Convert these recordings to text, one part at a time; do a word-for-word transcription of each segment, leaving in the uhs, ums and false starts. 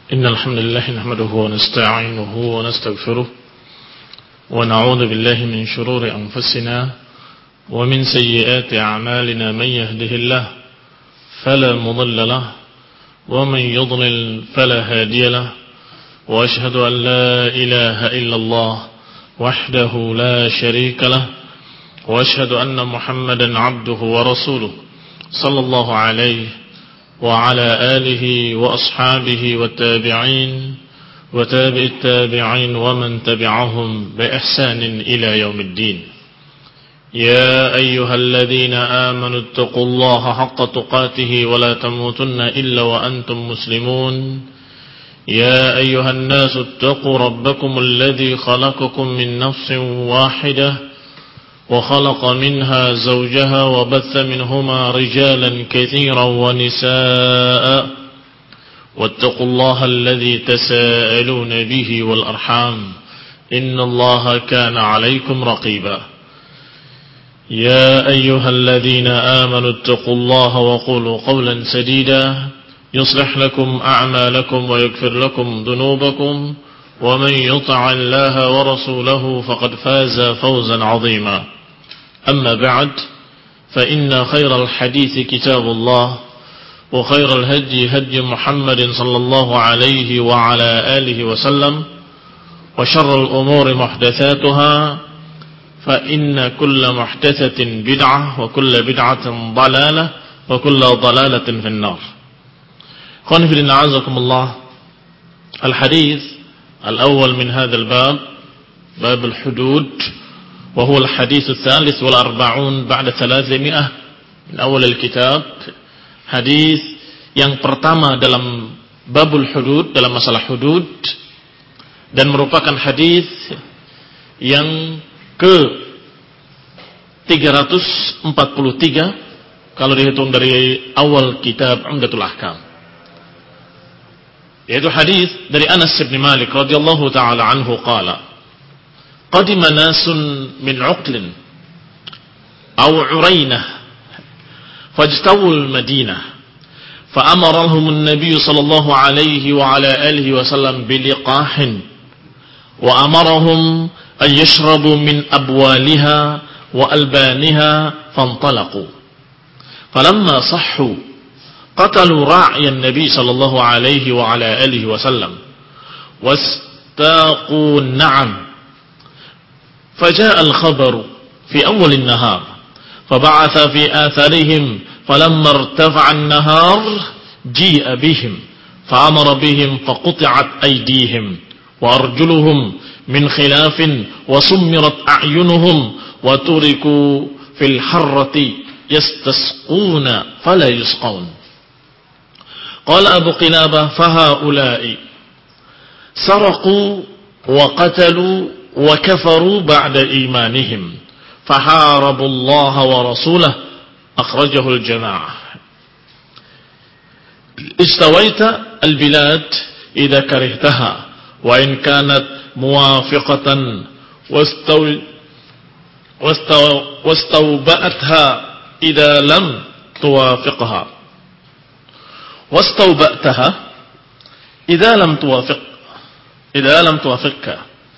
إن الحمد لله نحمده ونستعينه ونستغفره ونعوذ بالله من شرور أنفسنا ومن سيئات أعمالنا. من يهده الله فلا مضل له ومن يضلل فلا هادي له، وأشهد أن لا إله إلا الله وحده لا شريك له، وأشهد أن محمدا عبده ورسوله صلى الله عليه وعلى آله وأصحابه والتابعين وتابع التابعين ومن تبعهم بإحسان إلى يوم الدين. يا أيها الذين آمنوا اتقوا الله حق تقاته ولا تموتن إلا وأنتم مسلمون. يا أيها الناس اتقوا ربكم الذي خلقكم من نفس واحدة وخلق منها زوجها وبث منهما رجالا كثيرا ونساء، واتقوا الله الذي تساءلون به والأرحام إن الله كان عليكم رقيبا. يا أيها الذين آمنوا اتقوا الله وقولوا قولا سديدا يصلح لكم أعمالكم ويغفر لكم ذنوبكم، ومن يطع الله ورسوله فقد فاز فوزا عظيما. أما بعد، فإن خير الحديث كتاب الله، وخير الهدي هدي محمد صلى الله عليه وعلى آله وسلم، وشر الأمور محدثاتها، فإن كل محدثة بدعة وكل بدعة ضلالة وكل ضلالة في النار. قال في نعزكم الله. الحديث الأول من هذا الباب باب الحدود، وهو الحديث الثالث والأربعون بعد ثلاثمائة من أول الكتاب. Hadis yang pertama dalam babul hudud, dalam masalah hudud, dan merupakan hadis yang ke tiga ratus empat puluh tiga kalau dihitung dari awal kitab Umdatul Ahkam, yaitu hadis dari Anas bin Malik radhiyallahu taala anhu qala qadima nasun min uqlin aw urainah fajtawul madinah فأمرهم النبي صلى الله عليه وعلى آله وسلم بلقاح وأمرهم أن يشربوا من أبوالها وألبانها فانطلقوا فلما صحوا قتلوا راعي النبي صلى الله عليه وعلى آله وسلم واستاقوا النعم، فجاء الخبر في أول النهار فبعث في آثارهم فلما ارتفع النهار جيء بهم فأمر بهم فقطعت أيديهم وأرجلهم من خلاف وسمرت أعينهم وتركوا في الحرة يستسقون فلا يسقون. قال أبو قلابة فهؤلاء سرقوا وقتلوا وكفروا بعد إيمانهم فحاربوا الله ورسوله أخرجه الجماعة. استويت البلاد إذا كرهتها وإن كانت موافقة واستو واستو واستوبأتها إذا لم توافقها واستوبأتها إذا لم توافق إذا لم توافقها.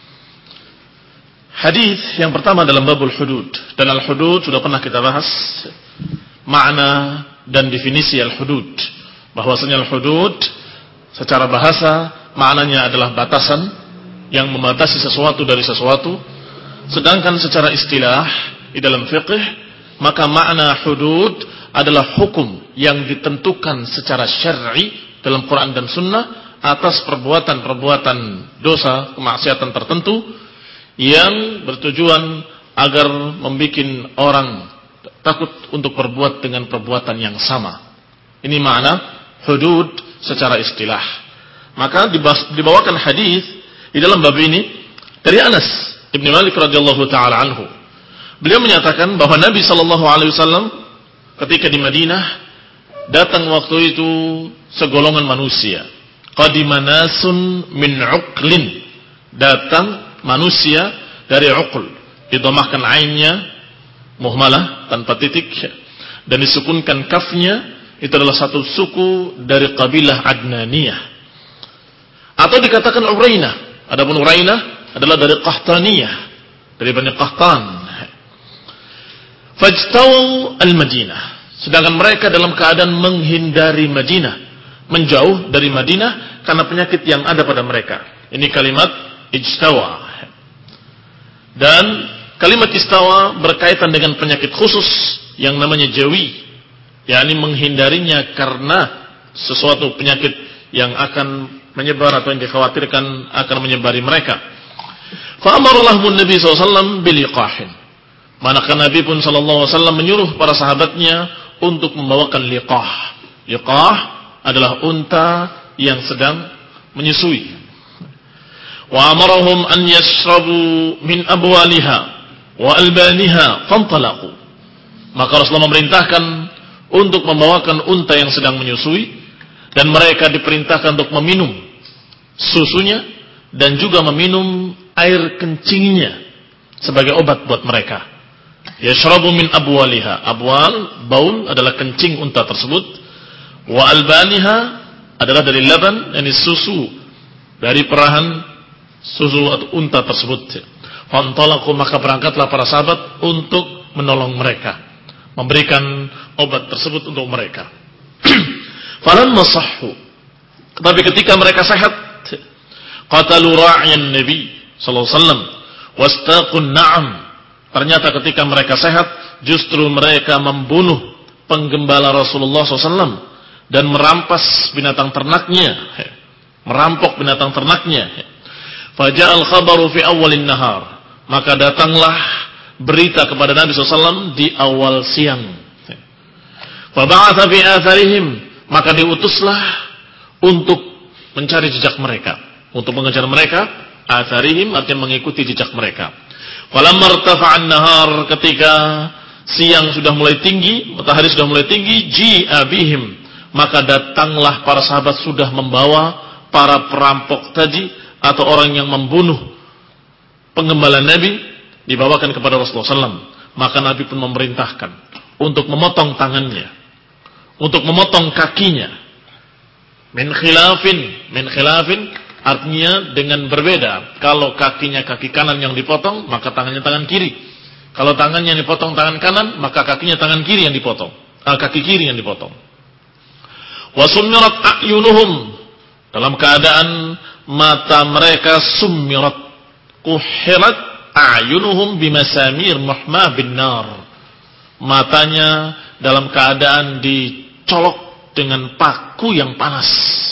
Hadis yang pertama dalam babul hudud, dan al-hudud sudah pernah kita bahas makna dan definisi al-hudud, bahwasanya al-hudud secara bahasa maknanya adalah batasan yang membatasi sesuatu dari sesuatu, sedangkan secara istilah di dalam fiqh maka makna hudud adalah hukum yang ditentukan secara syar'i dalam Quran dan Sunnah atas perbuatan-perbuatan dosa, kemaksiatan tertentu yang bertujuan agar membuat orang takut untuk berbuat dengan perbuatan yang sama. Ini makna hudud secara istilah. Maka dibawakan hadis di dalam bab ini dari Anas bin Malik radhiyallahu taala anhu. Beliau menyatakan bahwa Nabi sallallahu alaihi wasallam ketika di Madinah datang waktu itu segolongan manusia. Qadima nasun min uqlin, datang manusia dari uql, didomahkan ainnya muhmalah tanpa titik dan disukunkan kafnya. Itu adalah satu suku dari kabilah Adnaniyah. Atau dikatakan Urainah. Adapun Urainah adalah dari Qahtaniyah, dari Bani Qahtan. Fajtawu al-Madinah. Sedangkan mereka dalam keadaan menghindari Madinah, menjauh dari Madinah karena penyakit yang ada pada mereka. Ini kalimat ijtawa. Dan kalimat istawa berkaitan dengan penyakit khusus yang namanya jawi, yakni menghindarinya karena sesuatu penyakit yang akan menyebar atau yang dikhawatirkan akan menyebari mereka. Fa amarallahu Nabi sallallahu alaihi wasallam biliqahin. Maka Nabi pun sallallahu alaihi wasallam menyuruh para sahabatnya untuk membawakan liqah. Liqah adalah unta yang sedang menyusui. Wa amarahum an yashrabu min abwaliha wa albaniha fantalaqu. Maka Rasulullah memerintahkan untuk membawakan unta yang sedang menyusui, dan mereka diperintahkan untuk meminum susunya dan juga meminum air kencingnya sebagai obat buat mereka. Yashrabu min abwaliha. Abwal, baul adalah kencing unta tersebut. Wa albaniha adalah dari laban, yakni susu dari perahan susu atau unta tersebut. Fantalaqu, maka berangkatlah para sahabat untuk menolong mereka, memberikan obat tersebut untuk mereka. Falamma sahhu, tetapi ketika mereka sehat, qatalu ra'yan Nabi sallallahu alaihi wasallam wastaqun na'am. Ternyata ketika mereka sehat, justru mereka membunuh penggembala Rasulullah sallallahu alaihi wasallam dan merampas binatang ternaknya, merampok binatang ternaknya. Faja'al khabaru fi awalin nahar, maka datanglah berita kepada Nabi sallallahu alaihi wasallam di awal siang. Faba'atha fi atharihim, maka diutuslah untuk mencari jejak mereka, untuk mengejar mereka. Atharihim artinya mengikuti jejak mereka. Falamma irtafa'an nahar, ketika siang sudah mulai tinggi, matahari sudah mulai tinggi, ji'a bihim, maka datanglah para sahabat sudah membawa para perampok tadi atau orang yang membunuh penggembala Nabi, dibawakan kepada Rasulullah sallallahu alaihi wasallam. Maka Nabi pun memerintahkan untuk memotong tangannya, untuk memotong kakinya. Min khilafin, min khilafin artinya dengan berbeda. Kalau kakinya kaki kanan yang dipotong, maka tangannya tangan kiri. Kalau tangannya yang dipotong tangan kanan, maka kakinya tangan kiri yang dipotong. Ah, kaki kiri yang dipotong. Wa summirat a'yunuhum, dalam keadaan mata mereka summirat, kuhirat a'yunuhum bimasamir muhma bin nar. Matanya dalam keadaan dicolok dengan paku yang panas.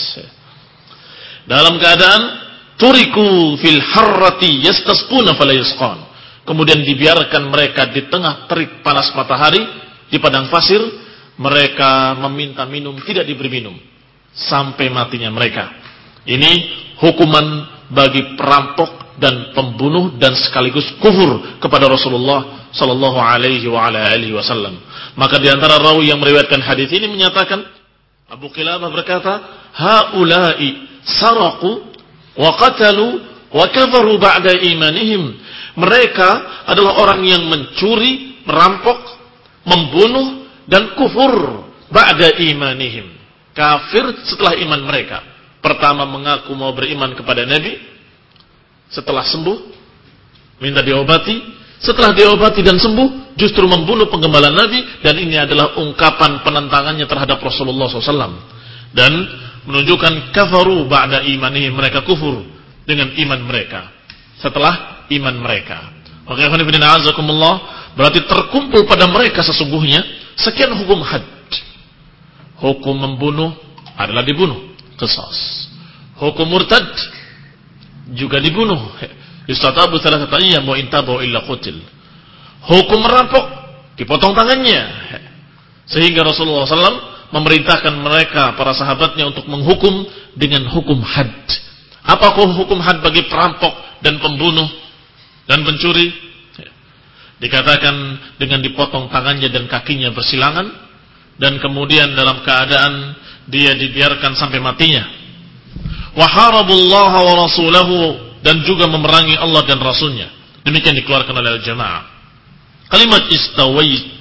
Dalam keadaan turiku fil harrati yastasquna fala yasqan. Kemudian dibiarkan mereka di tengah terik panas matahari di padang pasir, mereka meminta minum, tidak diberi minum sampai matinya mereka. Ini hukuman bagi perampok dan pembunuh dan sekaligus kufur kepada Rasulullah sallallahu alaihi wa ala alihi wasallam. Maka di antara rawi yang meriwayatkan hadis ini menyatakan, Abu Qilabah berkata, haula'i saraku wa qatalu wa kafaru ba'da imanihim. Mereka adalah orang yang mencuri, merampok, membunuh dan kufur ba'da imanihim. Kafir setelah iman mereka. Pertama mengaku mau beriman kepada Nabi, setelah sembuh minta diobati, setelah diobati dan sembuh justru membunuh penggembala Nabi, dan ini adalah ungkapan penentangannya terhadap Rasulullah sallallahu alaihi wasallam dan menunjukkan kafaru ba'da imanihim, mereka kufur dengan iman mereka setelah iman mereka. Maka berarti terkumpul pada mereka sesungguhnya sekian hukum had. Hukum membunuh adalah dibunuh, qisas. Hukum murtad juga dibunuh, istatabu thalathata ayyam wa intabu illa qutil. Hukum merampok dipotong tangannya, sehingga Rasulullah sallallahu alaihi wasallam memerintahkan mereka, para sahabatnya, untuk menghukum dengan hukum had. Apa hukum had bagi perampok dan pembunuh dan pencuri? Dikatakan dengan dipotong tangannya dan kakinya bersilangan, dan kemudian dalam keadaan dia dibiarkan sampai matinya. Wa harabullaha wa rasulahu, dan juga memerangi Allah dan Rasulnya. Demikian dikeluarkan oleh al-jamaah. Kalimat istawait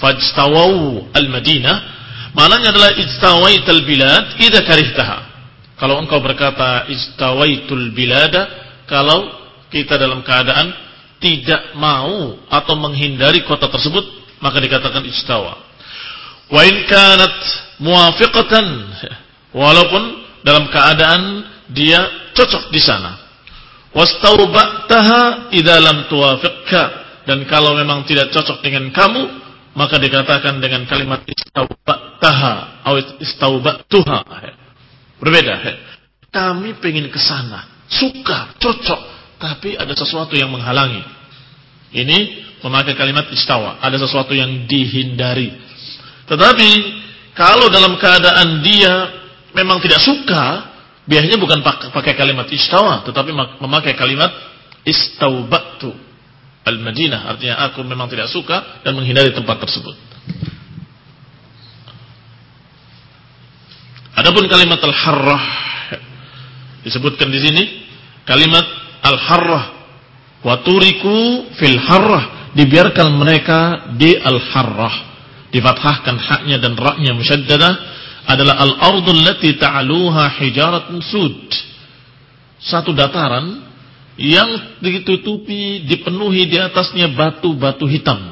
fajtawau al-Madinah, maknanya adalah ijtawait al-bilad idza karihtaha. Kalau engkau berkata istawaitul bilada, kalau kita dalam keadaan tidak mau atau menghindari kota tersebut, maka dikatakan istawa. Wa in kanat muwafiqatan, walaupun dalam keadaan dia cocok di sana. Wastawba'taha idza lam tuwafiqka, dan kalau memang tidak cocok dengan kamu, maka dikatakan dengan kalimat istawba'taha atau istawba'tuha. Berbeda. Kami pengen ke sana, suka, cocok, tapi ada sesuatu yang menghalangi. Ini memakai kalimat istawa, ada sesuatu yang dihindari. Tetapi kalau dalam keadaan dia memang tidak suka, biasanya bukan pakai kalimat istawa, tetapi memakai kalimat istaubatu al-Madinah, artinya aku memang tidak suka dan menghindari tempat tersebut. Adapun kalimat al-harrah disebutkan di sini, kalimat al-harrah wa turiku fil harrah, dibiarkan mereka di al-harrah, difathahkan haknya dan ra-nya musyaddadah, adalah al-ardul lati ta'aluha hijaratun sud, satu dataran yang ditutupi, dipenuhi di atasnya batu-batu hitam.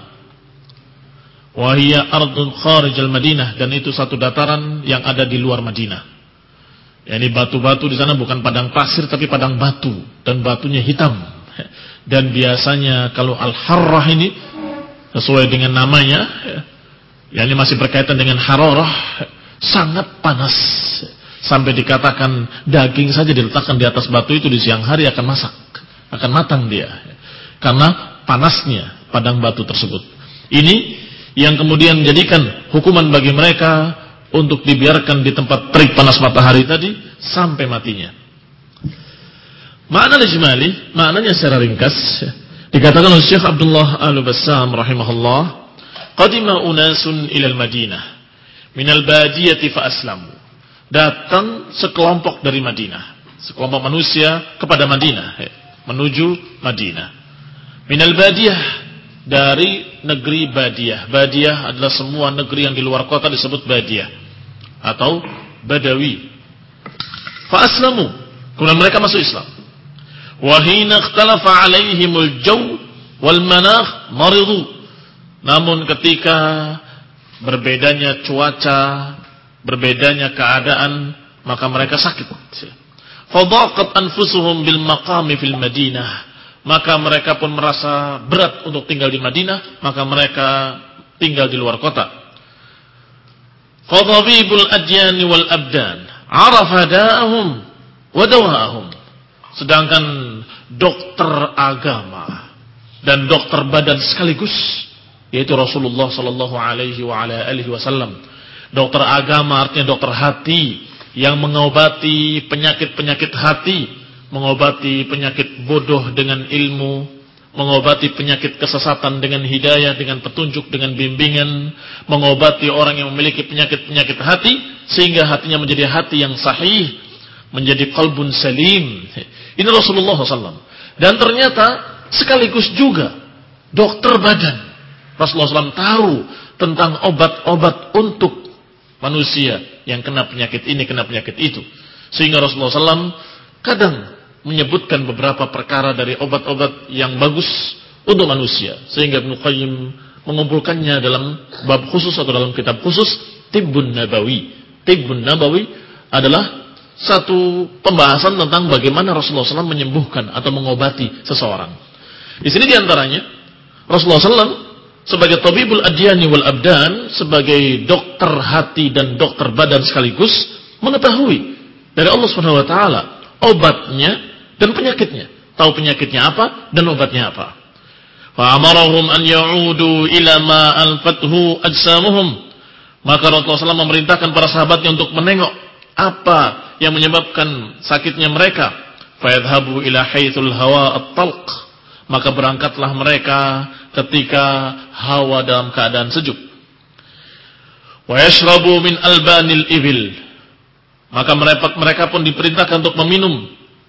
Wa hiya ardun kharijal Madinah, dan itu satu dataran yang ada di luar Madinah. Yani batu-batu di sana bukan padang pasir tapi padang batu, dan batunya hitam. Dan biasanya kalau al-harrah ini sesuai dengan namanya, yani masih berkaitan dengan hararah, sangat panas. Sampai dikatakan daging saja diletakkan di atas batu itu di siang hari akan masak, akan matang dia, karena panasnya padang batu tersebut. Ini yang kemudian menjadikan hukuman bagi mereka untuk dibiarkan di tempat terik panas matahari tadi sampai matinya. Makna ijmali, maknanya secara ringkas, dikatakan oleh Syekh Abdullah Al-Bassam rahimahullah, qadima unasun ilal Madinah minal badiyati fa aslamu. Datang sekelompok dari Madinah, sekelompok manusia kepada Madinah, menuju Madinah. Minal badiyah, dari negeri Badiyah. Badiyah adalah semua negeri yang di luar kota disebut Badiyah atau Badawi. Fa aslamu, kemudian mereka masuk Islam. Wa hina ikhtalafa alaihimul jaw wal manakh maridu. Namun ketika berbedanya cuaca, berbedanya keadaan, maka mereka sakit. Fadaqat anfusuhum bil maqami fil Madinah. Maka mereka pun merasa berat untuk tinggal di Madinah, maka mereka tinggal di luar kota. Fadhabibul adyani wal abdan arafa da'ahum wa dawa'ahum. Sedangkan dokter agama dan dokter badan sekaligus, yaitu Rasulullah sallallahu alaihi wa ala alihi wasallam. Dokter agama artinya dokter hati, yang mengobati penyakit-penyakit hati, mengobati penyakit bodoh dengan ilmu, mengobati penyakit kesesatan dengan hidayah, dengan petunjuk, dengan bimbingan, mengobati orang yang memiliki penyakit-penyakit hati sehingga hatinya menjadi hati yang sahih, menjadi qalbun salim. Ini Rasulullah sallallahu alaihi wasallam. Dan ternyata sekaligus juga dokter badan. Rasulullah sallallahu alaihi wasallam tahu tentang obat-obat untuk manusia yang kena penyakit ini, kena penyakit itu. Sehingga Rasulullah sallallahu alaihi wasallam kadang menyebutkan beberapa perkara dari obat-obat yang bagus untuk manusia, sehingga Ibnu Qayyim mengumpulkannya dalam bab khusus atau dalam kitab khusus, Tibbun Nabawi. Tibbun Nabawi adalah satu pembahasan tentang bagaimana Rasulullah sallallahu alaihi wasallam menyembuhkan atau mengobati seseorang. Di sini diantaranya Rasulullah sallallahu alaihi wasallam sebagai tabibul adyani wal abdan, sebagai dokter hati dan dokter badan sekaligus, mengetahui dari Allah Subhanahu wa taala obatnya dan penyakitnya, tahu penyakitnya apa dan obatnya apa. Fa amarahum an ya'udu ila ma alfathu ajsamuhum. Maka Rasulullah sallallahu alaihi wasallam memerintahkan para sahabatnya untuk menengok apa yang menyebabkan sakitnya mereka. Fa yadhhabu ila haitsul hawa at-talq. Maka berangkatlah mereka ketika hawa dalam keadaan sejuk. Wa yashrabu min albanil ibil. Maka mereka, mereka pun diperintahkan untuk meminum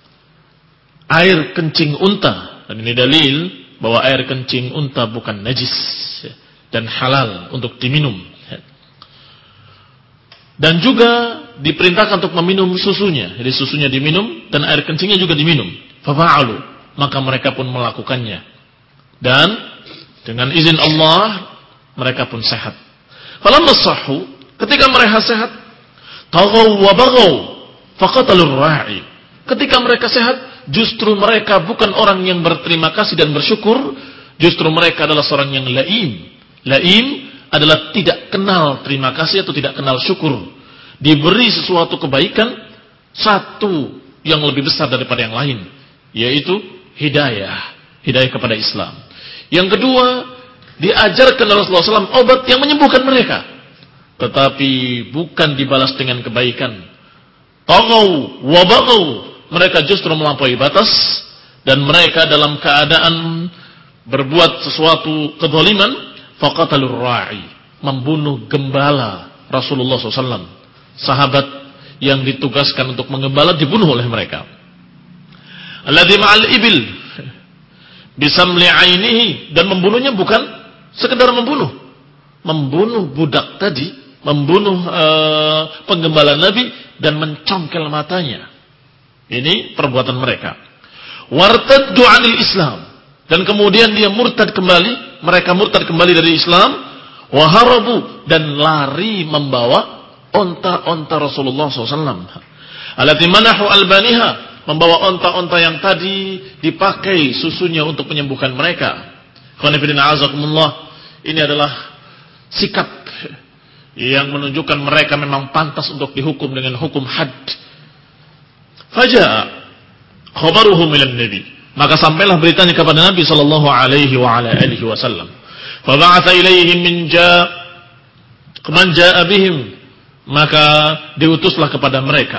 air kencing unta. Dan ini dalil bahwa air kencing unta bukan najis dan halal untuk diminum. Dan juga diperintahkan untuk meminum susunya. Jadi susunya diminum dan air kencingnya juga diminum. Fafa'alu, maka mereka pun melakukannya. Dan dengan izin Allah mereka pun sehat. Falamma sahhu, ketika mereka sehat, taghaw wa baghaw faqatalur ra'i. Ketika mereka sehat, justru mereka bukan orang yang berterima kasih dan bersyukur, justru mereka adalah seorang yang laim. Laim adalah tidak kenal terima kasih atau tidak kenal syukur. Diberi sesuatu kebaikan, satu yang lebih besar daripada yang lain, yaitu hidayah. Hidayah kepada Islam. Yang kedua, diajarkan Rasulullah shallallahu alaihi wasallam obat yang menyembuhkan mereka. Tetapi bukan dibalas dengan kebaikan. Taghaw wa baghaw, mereka justru melampaui batas. Dan mereka dalam keadaan berbuat sesuatu kezaliman. Faqatalur ra'i, membunuh gembala Rasulullah shallallahu alaihi wasallam. Sahabat yang ditugaskan untuk menggembala dibunuh oleh mereka. Alladzi ma'al ibil bisamli ainihi, dan membunuhnya bukan sekedar membunuh. Membunuh budak tadi, membunuh uh, penggembala Nabi dan mencongkel matanya. Ini perbuatan mereka. Wartaddu 'anil Islam, dan kemudian dia murtad kembali, mereka murtad kembali dari Islam. Waharabu, dan lari membawa onta-onta Rasulullah shallallahu alaihi wasallam. Allati manahu albaniha, membawa onta-onta yang tadi dipakai susunya untuk menyembuhkan mereka. Khonifidina azakumullah, ini adalah sikap yang menunjukkan mereka memang pantas untuk dihukum dengan hukum had. Faja'a khabaruhum ilan nabi, maka sampailah beritanya kepada Nabi sallallahu alaihi wa ala alihi wasallam. Fa ba'atha ilaihim min ja' man ja'a bihim, maka diutuslah kepada mereka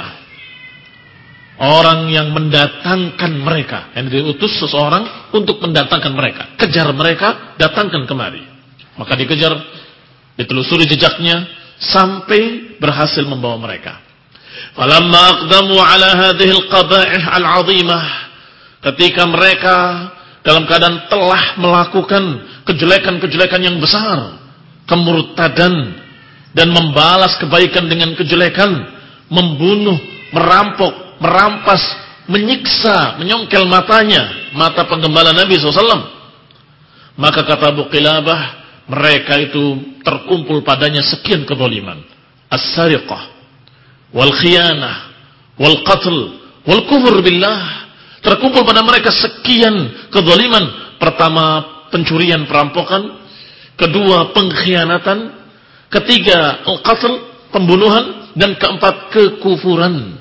orang yang mendatangkan mereka. Yang diutus seseorang untuk mendatangkan mereka. Kejar mereka, datangkan kemari. Maka dikejar, ditelusuri jejaknya sampai berhasil membawa mereka. Falamma aqdamu ala hadhihi al-qaba'ih al-'azimah, ketika mereka dalam keadaan telah melakukan kejelekan-kejelekan yang besar, kemurtadan dan membalas kebaikan dengan kejelekan, membunuh, merampok, merampas, menyiksa, menyongkel matanya, mata penggembala Nabi shallallahu alaihi wasallam. Maka kata Abu Qilabah, mereka itu terkumpul padanya sekian kezaliman. As-sariqah, wal khiyanah, wal qatl, wal kufur billah. Terkumpul pada mereka sekian kezaliman. Pertama, pencurian, perampokan. Kedua, pengkhianatan. Ketiga, al-qatl, pembunuhan. Dan keempat, kekufuran.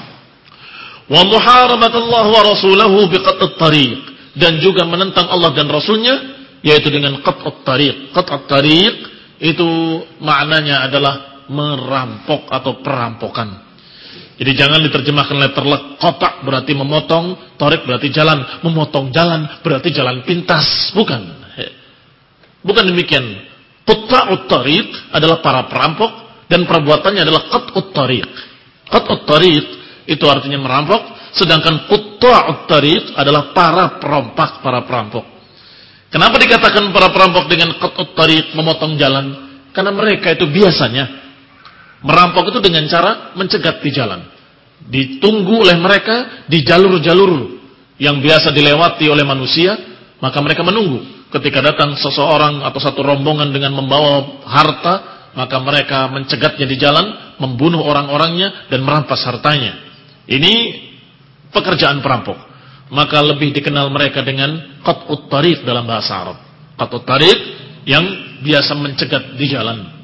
Wa muharabatullah wa rasulahu biqat'at tariq, dan juga menentang Allah dan Rasulnya, yaitu dengan qat'at tariq. Qat'at tariq itu maknanya adalah merampok atau perampokan. Jadi jangan diterjemahkan letterlek. Kotak berarti memotong, tariq berarti jalan, memotong jalan berarti jalan pintas. Bukan. Bukan demikian. Qat'at tariq adalah para perampok dan perbuatannya adalah qat'at tariq. Qat'at tariq itu artinya merampok, sedangkan qutta'ut tariq adalah para perompak, para perampok. Kenapa dikatakan para perampok dengan qat'ut tariq, memotong jalan? Karena mereka itu biasanya merampok itu dengan cara mencegat di jalan. Ditunggu oleh mereka di jalur-jalur yang biasa dilewati oleh manusia, maka mereka menunggu. Ketika datang seseorang atau satu rombongan dengan membawa harta, maka mereka mencegatnya di jalan, membunuh orang-orangnya dan merampas hartanya. Ini pekerjaan perampok. Maka lebih dikenal mereka dengan qat'ut tariq dalam bahasa Arab. Qat'ut tariq yang biasa mencegat di jalan.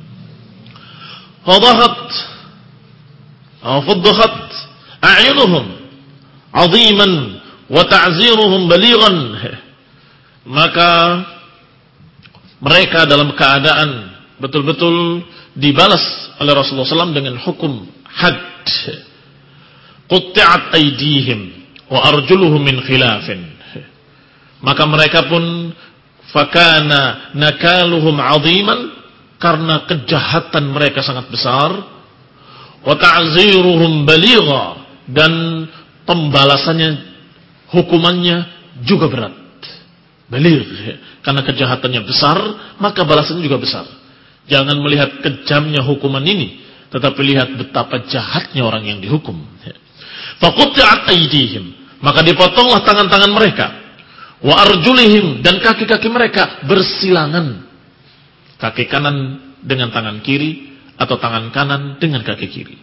Fadahat faddahat a'yunuhum 'aziman wa ta'ziruhum balighan. Maka mereka dalam keadaan betul-betul dibalas oleh Rasulullah shallallahu alaihi wasallam dengan hukum had. Qutti'at aydihim wa arjuluhum min khilafin. Maka mereka pun fakana nakaluhum 'aziman, karena kejahatan mereka sangat besar, wa ta'ziruhum baligha, dan pembalasannya, hukumannya juga berat. Baligh, karena kejahatannya besar, maka balasannya juga besar. Jangan melihat kejamnya hukuman ini, Tetapi lihat betapa jahatnya orang yang dihukum. Faqutti'at aydihim, maka dipotonglah tangan-tangan mereka. Wa arjulihim, dan kaki-kaki mereka bersilangan. Kaki kanan dengan tangan kiri, atau tangan kanan dengan kaki kiri.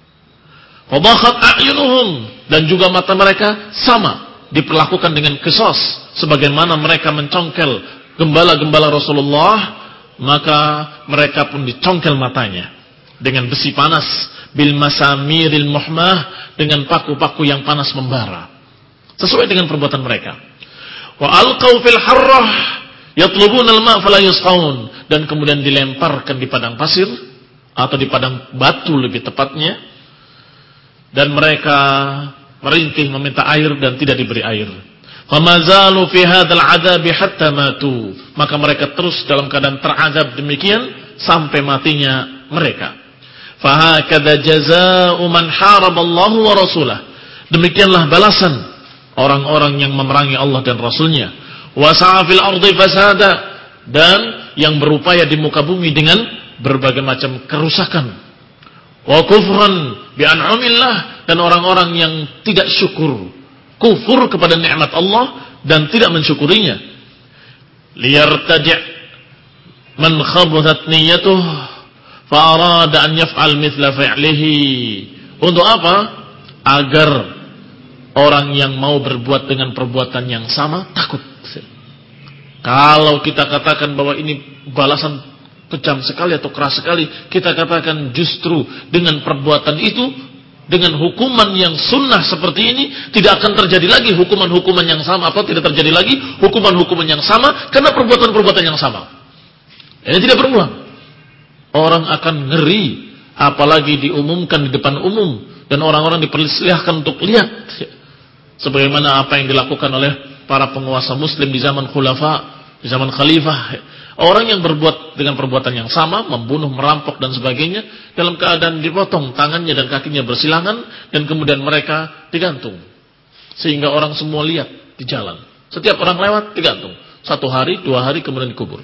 Wa bakhat a'yunuhum, dan juga mata mereka sama diperlakukan dengan qisas sebagaimana mereka mencongkel gembala-gembala Rasulullah, maka mereka pun dicongkel matanya dengan besi panas, bil masamiril muhmah, dengan paku-paku yang panas membara, sesuai dengan perbuatan mereka. Wa alqaw fil harrah yatlubuna al-ma' fala yusqaun, dan kemudian dilemparkan di padang pasir atau di padang batu lebih tepatnya, dan mereka merintih meminta air dan tidak diberi air. Famazalu fi hadzal 'adzabi hatta matu, maka mereka terus dalam keadaan terazab demikian sampai matinya mereka. Fahakadza jazaa'u man haraballahu wa rasulahu, demikianlah balasan orang-orang yang memerangi Allah dan Rasulnya. Wasa'a fil ardi fasada, dan yang berupaya di muka bumi dengan berbagai macam kerusakan. Wa kufran bi an'amillah, dan orang-orang yang tidak syukur, kufur kepada nikmat Allah dan tidak mensyukurinya. Liyartadi' man khabuthat niyyatuh fa arada an yaf'al mithla fi'lihi. Untuk apa? Agar orang yang mau berbuat dengan perbuatan yang sama takut. Kalau kita katakan bahwa ini balasan kejam sekali atau keras sekali, kita katakan justru dengan perbuatan itu, dengan hukuman yang sunnah seperti ini, tidak akan terjadi lagi hukuman-hukuman yang sama, atau tidak terjadi lagi hukuman-hukuman yang sama karena perbuatan-perbuatan yang sama. Ini tidak berulang. Orang akan ngeri, apalagi diumumkan di depan umum dan orang-orang dipersilahkan untuk lihat, sebagaimana apa yang dilakukan oleh para penguasa muslim di zaman khulafa, di zaman khalifah. Orang yang berbuat dengan perbuatan yang sama, membunuh, merampok dan sebagainya, dalam keadaan dipotong tangannya dan kakinya bersilangan, dan kemudian mereka digantung, sehingga orang semua lihat di jalan. Setiap orang lewat digantung. Satu hari, dua hari, kemudian dikubur.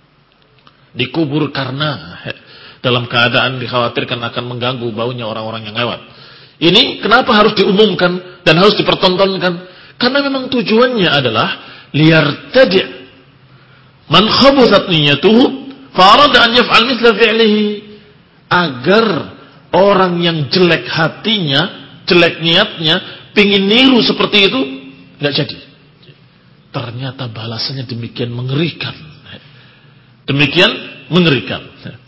Dikubur karena dalam keadaan dikhawatirkan akan mengganggu baunya orang-orang yang lewat. Ini kenapa harus diumumkan dan harus dipertontonkan? Karena memang tujuannya adalah liyartadi' man khabuthat niyyatuhu fa arada an yaf'al mithla fi'lihi, agar orang yang jelek hatinya, jelek niatnya, pingin niru seperti itu, enggak jadi. Ternyata balasannya demikian mengerikan. Demikian mengerikan.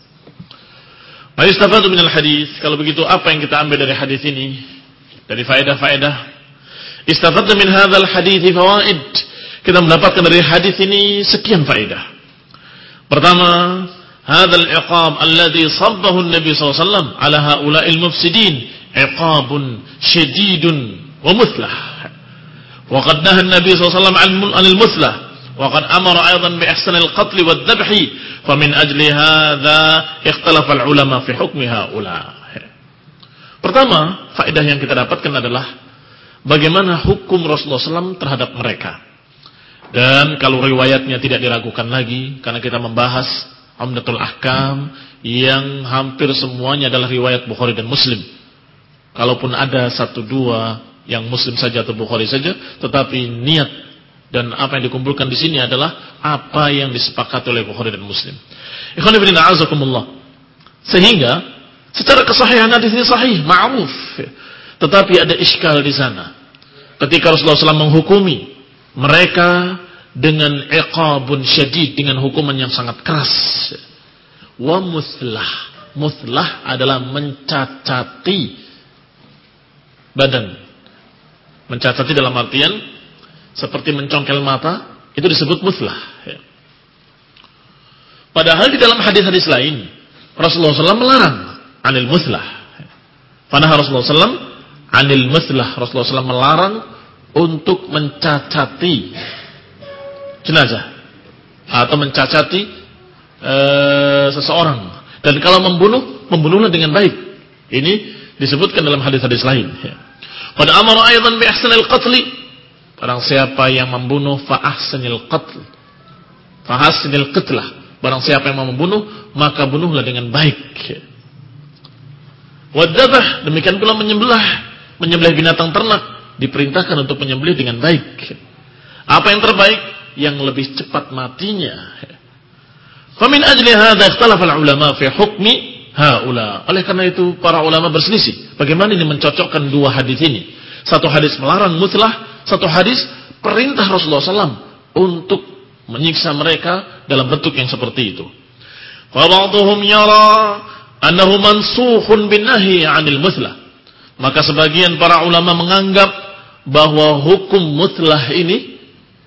Ma'istafadu minal hadis. Kalau begitu apa yang kita ambil dari hadis ini? Dari faedah-faedah. Istafadna min hadzal hadits fawaid. Kita mendapatkan dari hadis ini sekian faedah. Pertama, hadzal iqab alladhi sabbahu an-nabi sallallahu alaihi wasallam ala haula'il mufsidin iqabun shadidun wa muthlah. Wa qad nahaa an-nabi sallallahu alaihi wasallam 'anil muthlah, wa qad amara aidan bi ihsanil qatl wad-dhabh, fa min ajli hadza ikhtalafa al-ulama fi hukmi haula'. Pertama, faedah yang kita dapatkan adalah bagaimana hukum Rasulullah sallallahu alaihi wasallam terhadap mereka. Dan kalau riwayatnya tidak diragukan lagi, karena kita membahas Umdatul Ahkam yang hampir semuanya adalah riwayat Bukhari dan Muslim. Kalaupun ada satu dua yang Muslim saja atau Bukhari saja, tetapi niat dan apa yang dikumpulkan di sini adalah apa yang disepakati oleh Bukhari dan Muslim. Ikhwan fillah a'azakumullah. Sehingga secara kesahihan hadis ini sahih, ma'ruf. Tetapi ada iskal di sana. Ketika Rasulullah sallallahu alaihi wasallam menghukumi mereka dengan iqabun syadid, dengan hukuman yang sangat keras. Wa muthlah. Muthlah adalah mencacati badan. Mencacati dalam artian seperti mencongkel mata, itu disebut muthlah. Padahal di dalam hadis-hadis lain Rasulullah sallallahu alaihi wasallam melarang anil muthlah. Panaha Rasulullah sallallahu alaihi wasallam anil muthlah. Rasulullah sallallahu alaihi wasallam melarang untuk mencacati jenazah atau mencacati e, seseorang, dan kalau membunuh, membunuhlah dengan baik. Ini disebutkan dalam hadis-hadis lain. Qad amara aidan bi ihsanil qatl, barang siapa yang membunuh fa ahsanil qatl, fa ahsanil qatlah, barang siapa yang mau membunuh maka bunuhlah dengan baik. Wadzabah, demikian pula menyembelih, menyembelih binatang ternak diperintahkan untuk menyembelih dengan baik. Apa yang terbaik? Yang lebih cepat matinya. Famin ajli hadza ikhtalafa al-ulama fi hukmi haula. Oleh karena itu para ulama berselisih bagaimana ini mencocokkan dua hadis ini. Satu hadis melarang muslah, satu hadis perintah Rasulullah sallallahu alaihi wasallam untuk menyiksa mereka dalam bentuk yang seperti itu. Fa ba'dhum yara annahu mansukhun bin nahi 'anil muslah. Maka sebagian para ulama menganggap bahwa hukum muslah ini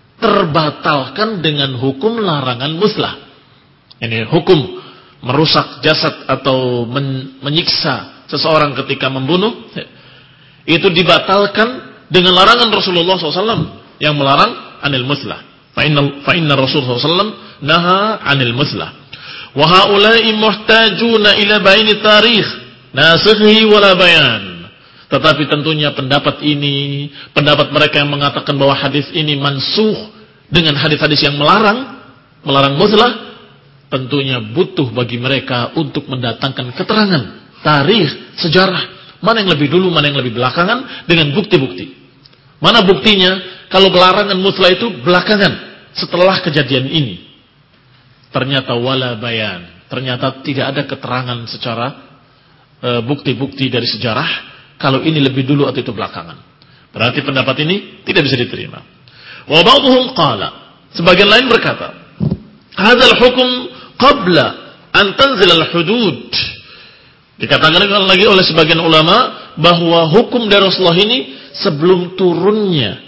terbatalkan dengan hukum larangan muslah. Ini hukum merusak jasad atau men- menyiksa seseorang ketika membunuh, itu dibatalkan dengan larangan Rasulullah shallallahu alaihi wasallam yang melarang anil muslah. Fa inna, fa inna Rasulullah shallallahu alaihi wasallam naha anil muslah. Wa haula'i muhtajuna ila baini tarikh nasikhi wala bayan. Tetapi tentunya pendapat ini, pendapat mereka yang mengatakan bahwa hadis ini mansukh dengan hadis-hadis yang melarang, melarang muslah, tentunya butuh bagi mereka untuk mendatangkan keterangan, tarikh, sejarah, mana yang lebih dulu, mana yang lebih belakangan, dengan bukti-bukti. Mana buktinya kalau larangan muslah itu belakangan setelah kejadian ini? Ternyata wala bayan, ternyata tidak ada keterangan secara e, bukti-bukti dari sejarah kalau ini lebih dulu atau itu belakangan. Berarti pendapat ini tidak bisa diterima. Wa ba'dhum qala, sebagian lain berkata, hadzal hukum qabla an tanzil al-hudud. Dikatakan lagi oleh sebagian ulama bahwa hukum dari Rasulullah ini sebelum turunnya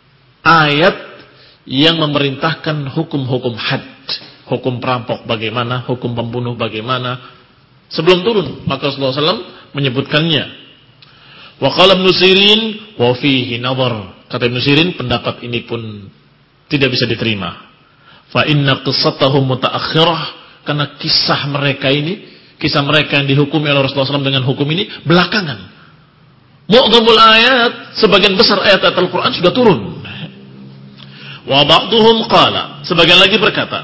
ayat yang memerintahkan hukum-hukum had, hukum perampok bagaimana, hukum pembunuh bagaimana, sebelum turun maka Rasulullah shallallahu alaihi wasallam menyebutkannya. Wa qala Ibnu Sirin wa fihi nadhar. Kata Ibnu Sirin, pendapat ini pun tidak bisa diterima. Fa inna qissatahum mutaakhirah, karena kisah mereka ini, kisah mereka yang dihukumi oleh Rasulullah shallallahu alaihi wasallam dengan hukum ini belakangan. Mu'dhamul ayat, sebagian besar ayat-ayat Al-Qur'an sudah turun. Wa ba'dhum qala, sebagian lagi berkata,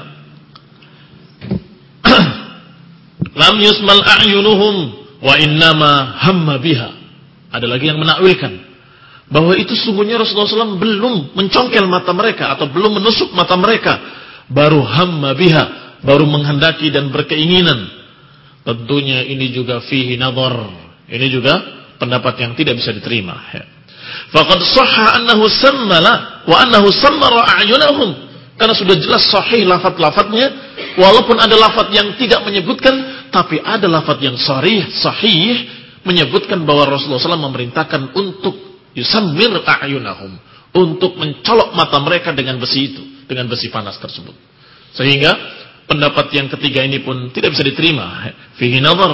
lam yusmal a'yunuhum wa innama hamma biha. Ada lagi yang menakwilkan bahwa itu sungguhnya Rasulullah shallallahu alaihi wasallam belum mencongkel mata mereka atau belum menusuk mata mereka, baru hamma biha, baru menghendaki dan berkeinginan. Tentunya ini juga fihi nadhar, ini juga pendapat yang tidak bisa diterima. Faqad sahha annahu sammala wa annahu sammara a'yunahum, karena sudah jelas sahih lafaz-lafaznya, walaupun ada lafaz yang tidak menyebutkan, tapi ada lafaz yang sharih sahih menyebutkan bahwa Rasulullah shallallahu alaihi wasallam memerintahkan untuk yusammir a'yunahum, untuk mencolok mata mereka dengan besi itu, dengan besi panas tersebut. Sehingga pendapat yang ketiga ini pun tidak bisa diterima. Fihi nazar.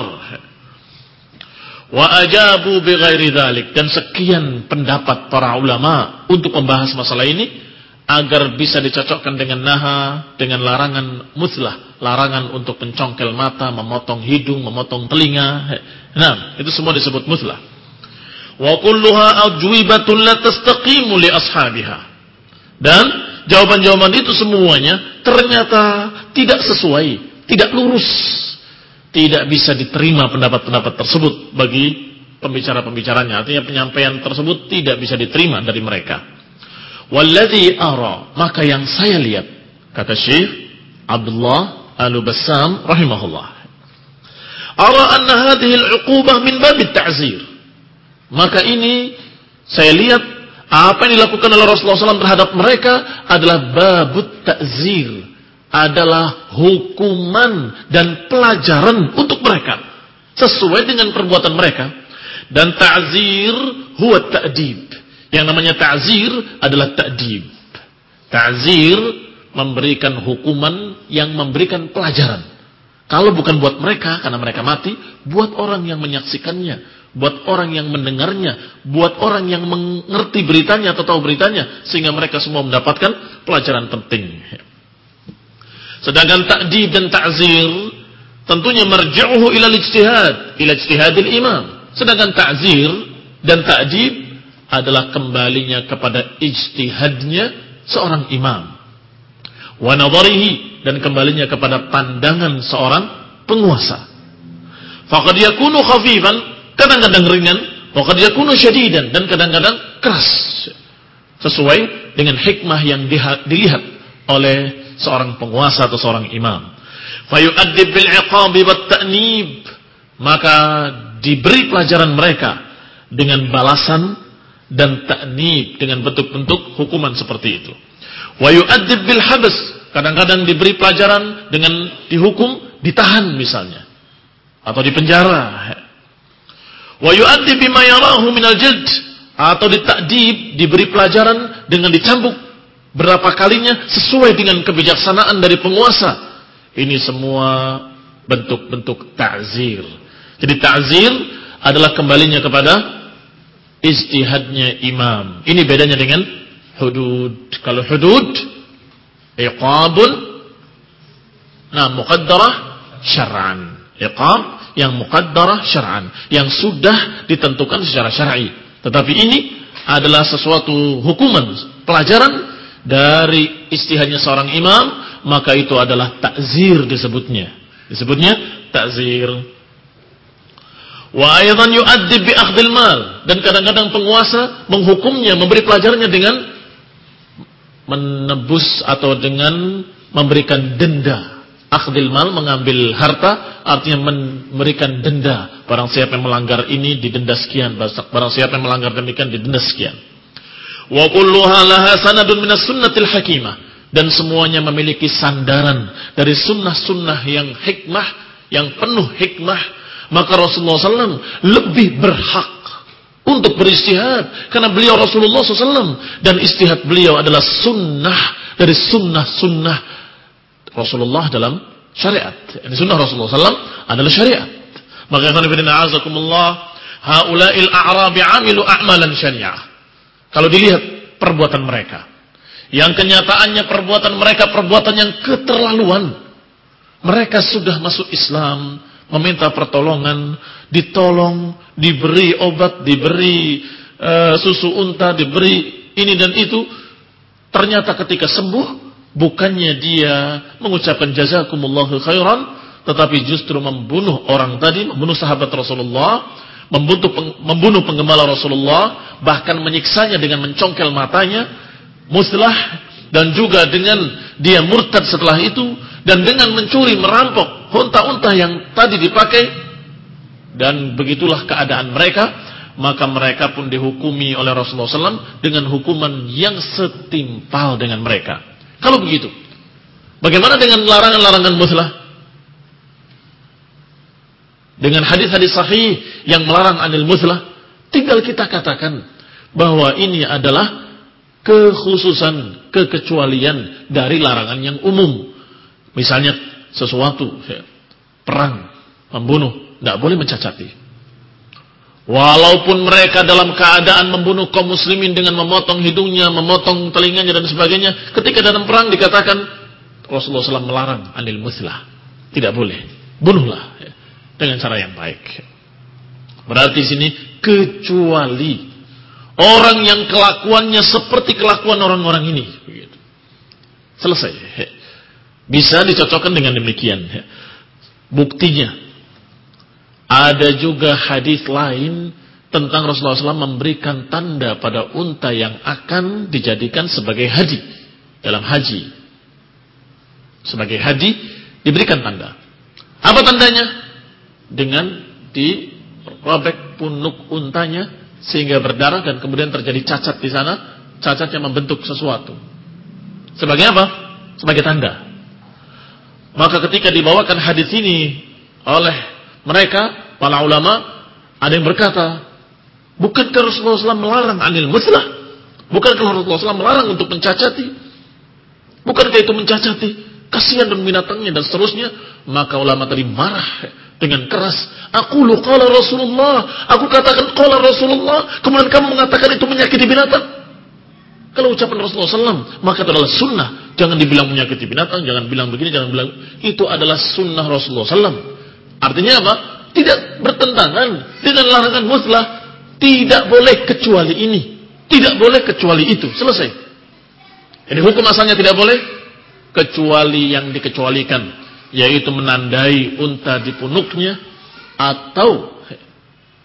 Wa ajabu bighairi dzalik, dan sekian pendapat para ulama untuk membahas masalah ini agar bisa dicocokkan dengan naha, dengan larangan muslah, larangan untuk mencongkel mata, memotong hidung, memotong telinga. Nah, itu semua disebut muslah. Wa kulluha ajwibatun la tastaqimu li ashabiha. Dan jawaban-jawaban itu semuanya ternyata tidak sesuai, tidak lurus. Tidak bisa diterima pendapat-pendapat tersebut bagi pembicara-pembicaranya. Artinya penyampaian tersebut tidak bisa diterima dari mereka. Walladhi ara, maka yang saya lihat, kata Syekh Abdullah Al-Bassam rahimahullah, ara anna hadhihi al-uqubah min babit ta'zir. Maka ini saya lihat apa yang dilakukan oleh Rasulullah shallallahu alaihi wasallam terhadap mereka adalah babut ta'zir, adalah hukuman dan pelajaran untuk mereka sesuai dengan perbuatan mereka. Dan ta'zir huwa ta'dib. Yang namanya ta'zir adalah ta'dib. Ta'zir memberikan hukuman yang memberikan pelajaran. Kalau bukan buat mereka karena mereka mati, buat orang yang menyaksikannya, buat orang yang mendengarnya, buat orang yang mengerti beritanya atau tahu beritanya, sehingga mereka semua mendapatkan pelajaran penting. Sedangkan ta'dib dan ta'zir tentunya marji'uhu ila al-ijtihad, ila ijtihadil imam. Sedangkan ta'zir dan ta'dib adalah kembalinya kepada ijtihadnya seorang imam. Wa nadharihi, dan kembalinya kepada pandangan seorang penguasa. Faqad yakunu khafifan, kadang-kadang ringan, wa qad yakunu syadidan, dan kadang-kadang keras. Sesuai dengan hikmah yang dilihat oleh seorang penguasa atau seorang imam. Fayu'addib bil 'iqabi wat ta'nib, maka diberi pelajaran mereka dengan balasan dan ta'nib, dengan bentuk-bentuk hukuman seperti itu. Wa yu'addib bil habs, kadang-kadang diberi pelajaran dengan dihukum, ditahan misalnya, atau dipenjara. Wa yu'addib bima yarahu minal jald, atau ditakdib, diberi pelajaran dengan dicambuk berapa kalinya sesuai dengan kebijaksanaan dari penguasa. Ini semua bentuk-bentuk ta'zir. Jadi ta'zir adalah kembalinya kepada ijtihadnya imam. Ini bedanya dengan hudud. Kalau hudud, iqabun, nah muqaddarah syar'an. Iqab yang muqaddarah syar'an, yang sudah ditentukan secara syar'i. Tetapi ini adalah sesuatu hukuman, pelajaran dari ijtihadnya seorang imam, maka itu adalah ta'zir disebutnya. Disebutnya ta'zir. Wa aidan yu'addib bi akhdhil mal, dan kadang-kadang penguasa menghukumnya, memberi pelajarannya dengan menebus atau dengan memberikan denda. Akhdhil mal, mengambil harta, artinya memberikan denda. Barang siapa yang melanggar ini didenda sekian, barang siapa yang melanggar demikian didenda sekian. Wa kulluha laha sanadun minas sunnatil hakimah, dan semuanya memiliki sandaran dari sunnah-sunnah yang hikmah, yang penuh hikmah. Maka Rasulullah shallallahu alaihi wasallam lebih berhak untuk beristihad, karena beliau Rasulullah shallallahu alaihi wasallam, dan istihad beliau adalah sunnah dari sunnah-sunnah Rasulullah dalam syariat. Ini sunnah Rasulullah shallallahu alaihi wasallam adalah syariat. Maka khonibidina azakumullah, haula'il a'rabi amilu a'malan syariah. Kalau dilihat perbuatan mereka, yang kenyataannya perbuatan mereka perbuatan yang keterlaluan. Mereka sudah masuk Islam, meminta pertolongan, ditolong, diberi obat, diberi uh, susu unta, diberi ini dan itu. Ternyata ketika sembuh, bukannya dia mengucapkan jazakumullahu khairan, tetapi justru membunuh orang tadi, membunuh sahabat Rasulullah, membunuh, membunuh penggembala Rasulullah, bahkan menyiksanya dengan mencongkel matanya, muslah, dan juga dengan dia murtad setelah itu, dan dengan mencuri, merampok unta-unta yang tadi dipakai. Dan begitulah keadaan mereka. Maka mereka pun dihukumi oleh Rasulullah shallallahu alaihi wasallam dengan hukuman yang setimpal dengan mereka. Kalau begitu, bagaimana dengan larangan-larangan muslah? Dengan hadis-hadis sahih yang melarang anil muslah, tinggal kita katakan bahwa ini adalah kekhususan, kekecualian dari larangan yang umum. Misalnya sesuatu, perang, membunuh, tidak boleh mencacati. Walaupun mereka dalam keadaan membunuh kaum muslimin dengan memotong hidungnya, memotong telinganya dan sebagainya, ketika dalam perang dikatakan Rasulullah shallallahu alaihi wasallam melarang anil muslah. Tidak boleh, bunuhlah dengan cara yang baik. Berarti sini kecuali orang yang kelakuannya seperti kelakuan orang-orang ini. Selesai. Bisa dicocokkan dengan demikian. Buktinya, ada juga hadis lain tentang Rasulullah shallallahu alaihi wasallam memberikan tanda pada unta yang akan dijadikan sebagai hadi dalam haji. Sebagai hadi diberikan tanda. Apa tandanya? Dengan dirobek punuk untanya sehingga berdarah dan kemudian terjadi cacat di sana, cacat yang membentuk sesuatu. Sebagai apa? Sebagai tanda. Maka ketika dibawakan hadis ini oleh mereka, para ulama, ada yang berkata, bukankah Rasulullah shallallahu alaihi wasallam melarang anil muslah? Bukankah Rasulullah shallallahu alaihi wasallam melarang untuk mencacati? Bukankah itu mencacati? Kasihan dan binatangnya dan seterusnya. Maka ulama tadi marah dengan keras. Aku lu qala Rasulullah, aku katakan qala Rasulullah, kemudian kamu mengatakan itu menyakiti binatang. Kalau ucapan Rasulullah shallallahu alaihi wasallam, maka itu adalah sunnah. Jangan dibilang menyakiti binatang, jangan bilang begini, jangan bilang. Itu adalah sunnah Rasulullah shallallahu alaihi wasallam. Artinya apa? Tidak bertentangan dengan larangan muslah. Tidak boleh kecuali ini, tidak boleh kecuali itu. Selesai. Jadi hukum asalnya tidak boleh kecuali yang dikecualikan, yaitu menandai unta di punuknya atau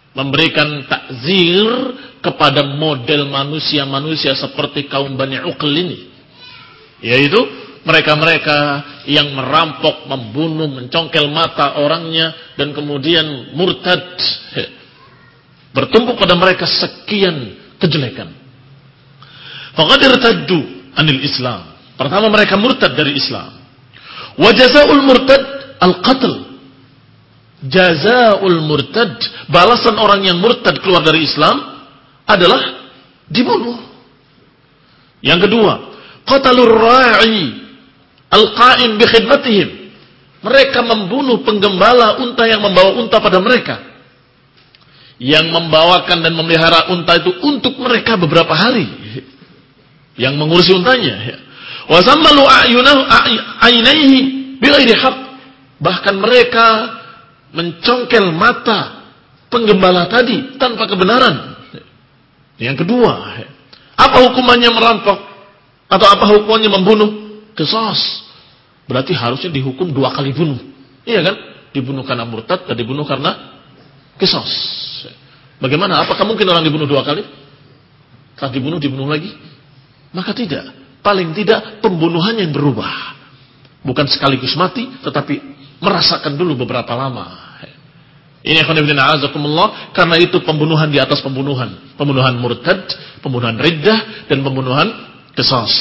memberikan takzir kepada model manusia-manusia seperti kaum Bani Uql ini, yaitu mereka-mereka yang merampok, membunuh, mencongkel mata orangnya dan kemudian murtad. Bertumpuk pada mereka sekian kejelekan. Faqad irtaddu anil Islam. Pertama, mereka murtad dari Islam. Wa jazaa'ul murtad al-qatl. Jazaa'ul murtad, balasan orang yang murtad keluar dari Islam adalah dibunuh. Yang kedua, qatalur ra'i al-qa'im bi khidmatihim. Mereka membunuh penggembala unta yang membawa unta pada mereka, yang membawakan dan memelihara unta itu untuk mereka beberapa hari, yang mengurusi untanya. Wa zammalu a'yunahu a'inaihi bighairi haqq. Bahkan mereka mencongkel mata penggembala tadi tanpa kebenaran. Yang kedua, apa hukumannya merampok? Atau apa hukumannya membunuh? Qisas. Berarti harusnya dihukum dua kali bunuh. Iya kan? Dibunuh karena murtad dan dibunuh karena qisas. Bagaimana? Apakah mungkin orang dibunuh dua kali? Setelah dibunuh, dibunuh lagi? Maka tidak. Paling tidak pembunuhan yang berubah. Bukan sekaligus mati, tetapi merasakan dulu beberapa lama. Ini khonibina azakumullah, karena itu pembunuhan di atas pembunuhan. Pembunuhan murtad, pembunuhan riddah, dan pembunuhan qisas.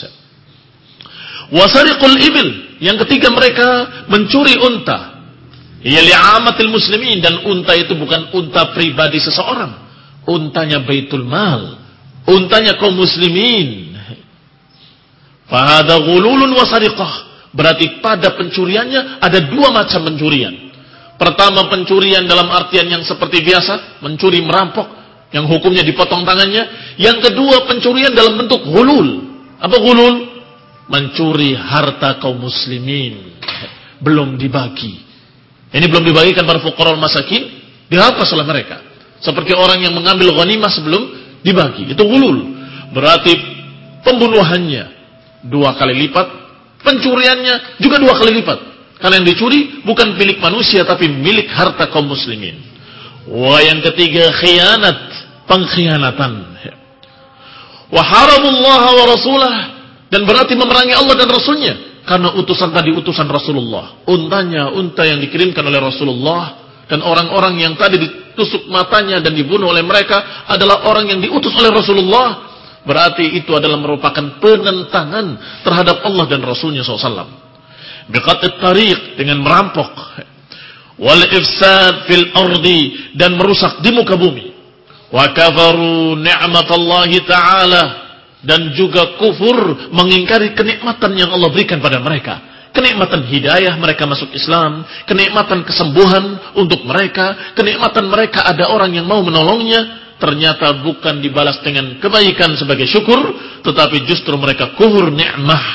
Wasariqul ibil. Yang ketiga, mereka mencuri unta. Ya li'amatil muslimin, dan unta itu bukan unta pribadi seseorang. Untanya Baitul Mal. Untanya kaum muslimin. Fahada ghululun wa sariqah. Berarti pada pencuriannya ada dua macam pencurian. Pertama, pencurian dalam artian yang seperti biasa, mencuri merampok, yang hukumnya dipotong tangannya. Yang kedua, pencurian dalam bentuk ghulul. Apa ghulul? Mencuri harta kaum muslimin, belum dibagi. Ini belum dibagikan para fuqara masakin, dirampas oleh mereka. Seperti orang yang mengambil ghanimah sebelum dibagi. Itu ghulul. Berarti pembunuhannya dua kali lipat, pencuriannya juga dua kali lipat. Karena yang dicuri bukan milik manusia, tapi milik harta kaum muslimin. Wah, yang ketiga, khianat, pengkhianatan. Wa haramullaha wa rasulah, dan berarti memerangi Allah dan Rasulnya. Karena utusan tadi utusan Rasulullah. Untanya unta yang dikirimkan oleh Rasulullah. Dan orang-orang yang tadi ditusuk matanya dan dibunuh oleh mereka adalah orang yang diutus oleh Rasulullah. Berarti itu adalah merupakan penentangan terhadap Allah dan Rasulnya shallallahu alaihi wasallam. Biqat'it tariq, dengan merampok. Wal ifsad fil ardi, dan merusak di muka bumi. Wa kafaru ni'matallahi ta'ala, dan juga kufur, mengingkari kenikmatan yang Allah berikan pada mereka. Kenikmatan hidayah, mereka masuk Islam. Kenikmatan kesembuhan untuk mereka. Kenikmatan mereka ada orang yang mau menolongnya. Ternyata bukan dibalas dengan kebaikan sebagai syukur, tetapi justru mereka kufur ni'mah.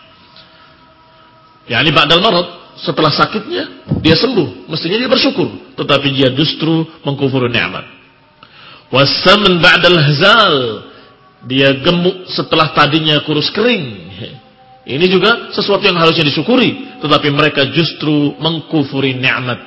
Yani ba'dal marad, setelah sakitnya dia sembuh, mestinya dia bersyukur, tetapi dia justru mengkufur nikmat. Wasaman ba'dal hazal, dia gemuk setelah tadinya kurus kering. Ini juga sesuatu yang harusnya disyukuri, tetapi mereka justru mengkufuri nikmat.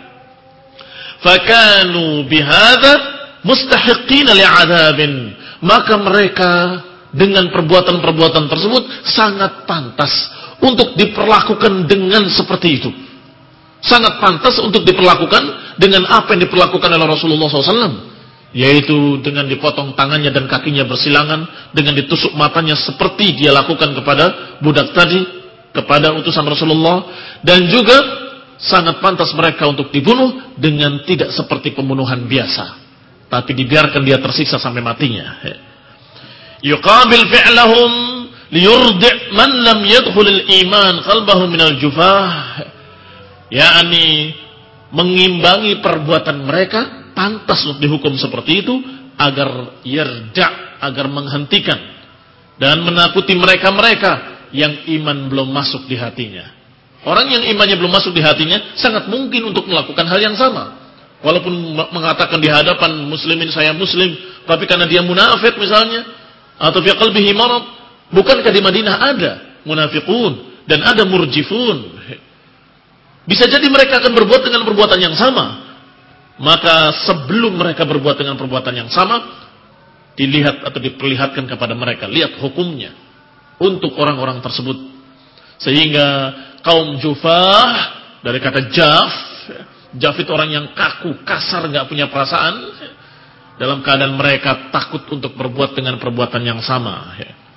Fakanu bihadza mustahiqina li'adzabin, maka mereka dengan perbuatan-perbuatan tersebut sangat pantas untuk diperlakukan dengan seperti itu. Sangat pantas untuk diperlakukan dengan apa yang diperlakukan oleh Rasulullah shallallahu alaihi wasallam, yaitu dengan dipotong tangannya dan kakinya bersilangan, dengan ditusuk matanya seperti dia lakukan kepada budak tadi, kepada utusan Rasulullah. Dan juga sangat pantas mereka untuk dibunuh dengan tidak seperti pembunuhan biasa, tapi dibiarkan dia tersiksa sampai matinya. Yuqabil fi'lahum liyurdi' man lam yadkhulil iman qalbahu minal jufah, yakni mengimbangi perbuatan mereka, pantas untuk dihukum seperti itu agar yarda', agar menghentikan dan menakuti mereka-mereka yang iman belum masuk di hatinya. Orang yang imannya belum masuk di hatinya sangat mungkin untuk melakukan hal yang sama. Walaupun mengatakan di hadapan muslimin saya muslim, tapi karena dia munafik misalnya, atau fi qalbihi marad. Bukankah di Madinah ada munafiqun dan ada murjifun? Bisa jadi mereka akan berbuat dengan perbuatan yang sama. maka sebelum mereka berbuat dengan perbuatan yang sama, dilihat atau diperlihatkan kepada mereka, lihat hukumnya untuk orang-orang tersebut. Sehingga kaum Jufah, dari kata Jaf, Jaf itu orang yang kaku, kasar, gak punya perasaan, dalam keadaan mereka takut untuk berbuat dengan perbuatan yang sama.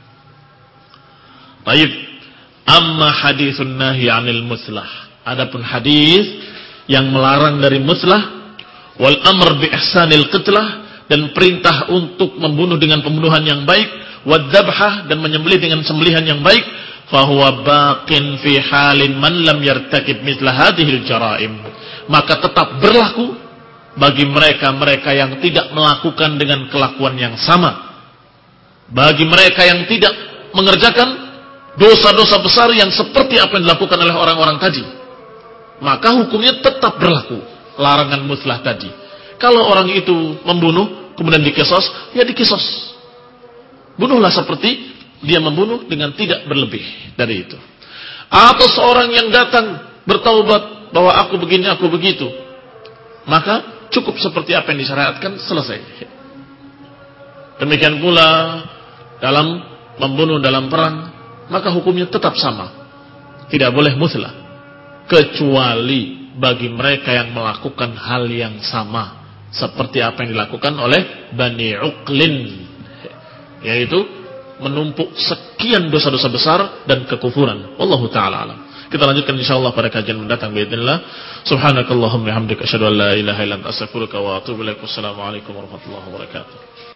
Baik, amma haditsun nahi 'anil muslah. Adapun hadis yang melarang dari muslah, wal amr bi ihsanil qitlah, dan perintah untuk membunuh dengan pembunuhan yang baik, wadzabhah, dan menyembelih dengan sembelihan yang baik, fahuwa baqin fi halin man lam yartakib mithla hadhil jaraim. Maka tetap berlaku bagi mereka-mereka yang tidak melakukan dengan kelakuan yang sama. Bagi mereka yang tidak mengerjakan dosa-dosa besar yang seperti apa yang dilakukan oleh orang-orang tadi, maka hukumnya tetap berlaku larangan muslah tadi. Kalau orang itu membunuh kemudian dikisos, ya dikisos. Bunuhlah seperti dia membunuh dengan tidak berlebih dari itu. Atau seorang yang datang bertaubat bahwa aku begini, aku begitu, maka cukup seperti apa yang disyariatkan, selesai. Demikian pula dalam membunuh dalam perang, maka hukumnya tetap sama. Tidak boleh muslah, kecuali bagi mereka yang melakukan hal yang sama seperti apa yang dilakukan oleh Bani Uqlin, yaitu menumpuk sekian dosa-dosa besar dan kekufuran. Wallahu ta'ala alam. Kita lanjutkan insyaallah pada kajian mendatang باذنillah. Subhanakallahumma wa bihamdika asyhadu an la ilaha illa anta astaghfiruka wa atubu ilaik. Wassalamu alaikum warahmatullahi wabarakatuh.